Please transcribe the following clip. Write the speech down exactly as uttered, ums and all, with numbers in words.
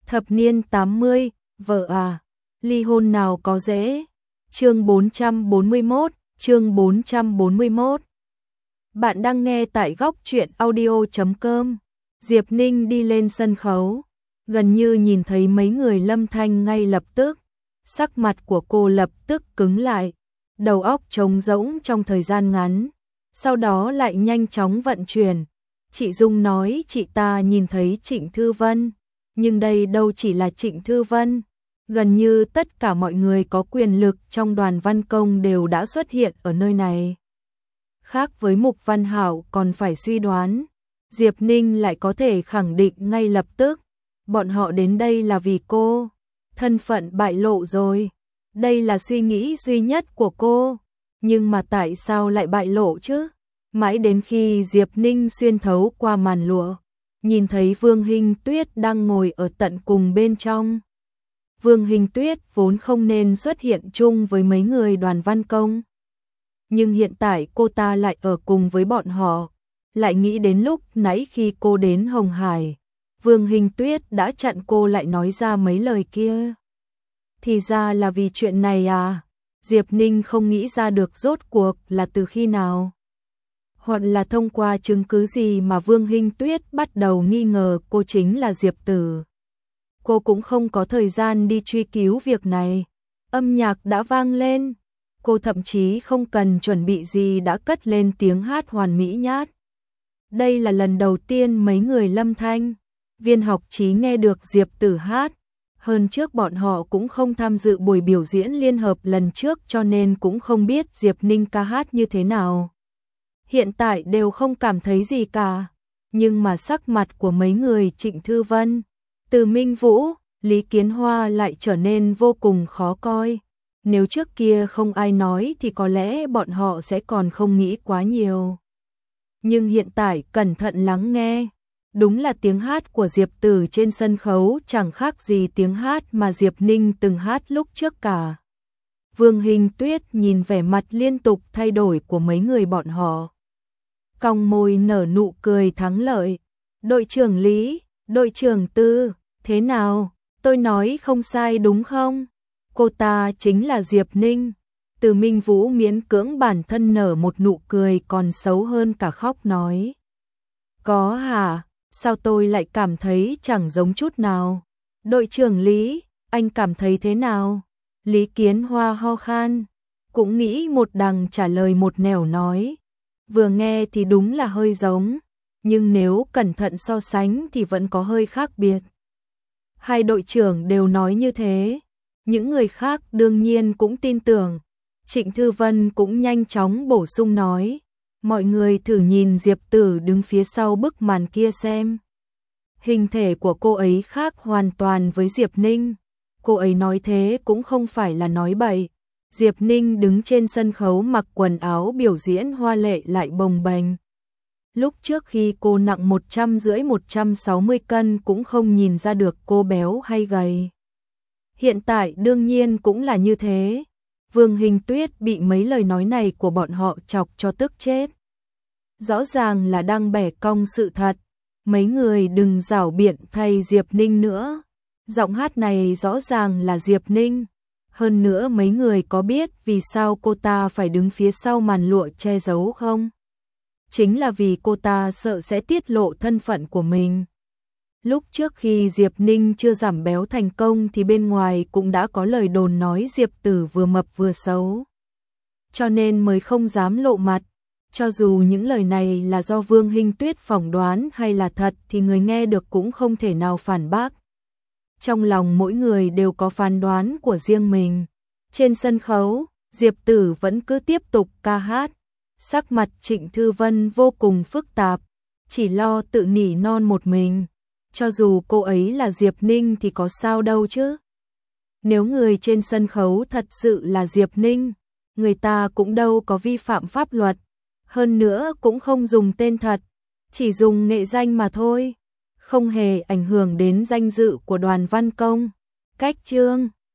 Thập niên tám mươi, vợ à, ly hôn nào có dễ. Chương bốn trăm bốn mươi mốt, chương bốn trăm bốn mươi mốt. Bạn đang nghe tại góc truyện audio chấm com. Diệp Ninh đi lên sân khấu, gần như nhìn thấy mấy người Lâm Thanh ngay lập tức, sắc mặt của cô lập tức cứng lại, đầu óc trống rỗng trong thời gian ngắn, sau đó lại nhanh chóng vận chuyển. Chị Dung nói chị ta nhìn thấy Trịnh Thư Vân, nhưng đây đâu chỉ là Trịnh Thư Vân, gần như tất cả mọi người có quyền lực trong đoàn văn công đều đã xuất hiện ở nơi này. Khác với Mục Văn Hạo còn phải suy đoán, Diệp Ninh lại có thể khẳng định ngay lập tức, bọn họ đến đây là vì cô, thân phận bại lộ rồi, đây là suy nghĩ duy nhất của cô, nhưng mà tại sao lại bại lộ chứ? Mãi đến khi Diệp Ninh xuyên thấu qua màn lụa, nhìn thấy Vương Hinh Tuyết đang ngồi ở tận cùng bên trong. Vương Hinh Tuyết vốn không nên xuất hiện chung với mấy người đoàn văn công, nhưng hiện tại cô ta lại ở cùng với bọn họ, lại nghĩ đến lúc nãy khi cô đến Hồng Hải, Vương Hinh Tuyết đã chặn cô lại nói ra mấy lời kia. Thì ra là vì chuyện này à? Diệp Ninh không nghĩ ra được rốt cuộc là từ khi nào, hoặc là thông qua chứng cứ gì mà Vương Hinh Tuyết bắt đầu nghi ngờ cô chính là Diệp Tử. Cô cũng không có thời gian đi truy cứu việc này. Âm nhạc đã vang lên, cô thậm chí không cần chuẩn bị gì đã cất lên tiếng hát hoàn mỹ nhát. Đây là lần đầu tiên mấy người Lâm Thanh, Viên Học Chí nghe được Diệp Tử hát. Hơn trước bọn họ cũng không tham dự buổi biểu diễn liên hợp lần trước cho nên cũng không biết Diệp Ninh ca hát như thế nào. Hiện tại đều không cảm thấy gì cả, nhưng mà sắc mặt của mấy người Trịnh Thư Vân, Từ Minh Vũ, Lý Kiến Hoa lại trở nên vô cùng khó coi. Nếu trước kia không ai nói thì có lẽ bọn họ sẽ còn không nghĩ quá nhiều. Nhưng hiện tại cẩn thận lắng nghe, đúng là tiếng hát của Diệp Tử trên sân khấu chẳng khác gì tiếng hát mà Diệp Ninh từng hát lúc trước cả. Vương Hinh Tuyết nhìn vẻ mặt liên tục thay đổi của mấy người bọn họ, cong môi nở nụ cười thắng lợi. Đội trưởng Lý, đội trưởng Tư, thế nào, tôi nói không sai đúng không? Cô ta chính là Diệp Ninh. Từ Minh Vũ miễn cưỡng bản thân nở một nụ cười còn xấu hơn cả khóc nói. Có hả, sao tôi lại cảm thấy chẳng giống chút nào? Đội trưởng Lý, anh cảm thấy thế nào? Lý Kiến Hoa ho khan, cũng nghĩ một đằng trả lời một nẻo nói. Vừa nghe thì đúng là hơi giống, nhưng nếu cẩn thận so sánh thì vẫn có hơi khác biệt. Hai đội trưởng đều nói như thế, những người khác đương nhiên cũng tin tưởng. Trịnh Thư Vân cũng nhanh chóng bổ sung nói, mọi người thử nhìn Diệp Tử đứng phía sau bức màn kia xem. Hình thể của cô ấy khác hoàn toàn với Diệp Ninh, cô ấy nói thế cũng không phải là nói bậy. Diệp Ninh đứng trên sân khấu mặc quần áo biểu diễn hoa lệ lại bồng bềnh. Lúc trước khi cô nặng một trăm rưỡi một trăm sáu mươi cân cũng không nhìn ra được cô béo hay gầy. Hiện tại đương nhiên cũng là như thế. Vương Hinh Tuyết bị mấy lời nói này của bọn họ chọc cho tức chết. Rõ ràng là đang bẻ cong sự thật. Mấy người đừng giảo biện thay Diệp Ninh nữa. Giọng hát này rõ ràng là Diệp Ninh. Hơn nữa mấy người có biết vì sao cô ta phải đứng phía sau màn lụa che giấu không? Chính là vì cô ta sợ sẽ tiết lộ thân phận của mình. Lúc trước khi Diệp Ninh chưa giảm béo thành công thì bên ngoài cũng đã có lời đồn nói Diệp Tử vừa mập vừa xấu. Cho nên mới không dám lộ mặt. Cho dù những lời này là do Vương Hinh Tuyết phỏng đoán hay là thật thì người nghe được cũng không thể nào phản bác. Trong lòng mỗi người đều có phán đoán của riêng mình. Trên sân khấu, Diệp Tử vẫn cứ tiếp tục ca hát. Sắc mặt Trịnh Thư Vân vô cùng phức tạp, chỉ lo tự nỉ non một mình. Cho dù cô ấy là Diệp Ninh thì có sao đâu chứ. Nếu người trên sân khấu thật sự là Diệp Ninh, người ta cũng đâu có vi phạm pháp luật. Hơn nữa cũng không dùng tên thật, chỉ dùng nghệ danh mà thôi. Không hề ảnh hưởng đến danh dự của đoàn văn công. Cách chương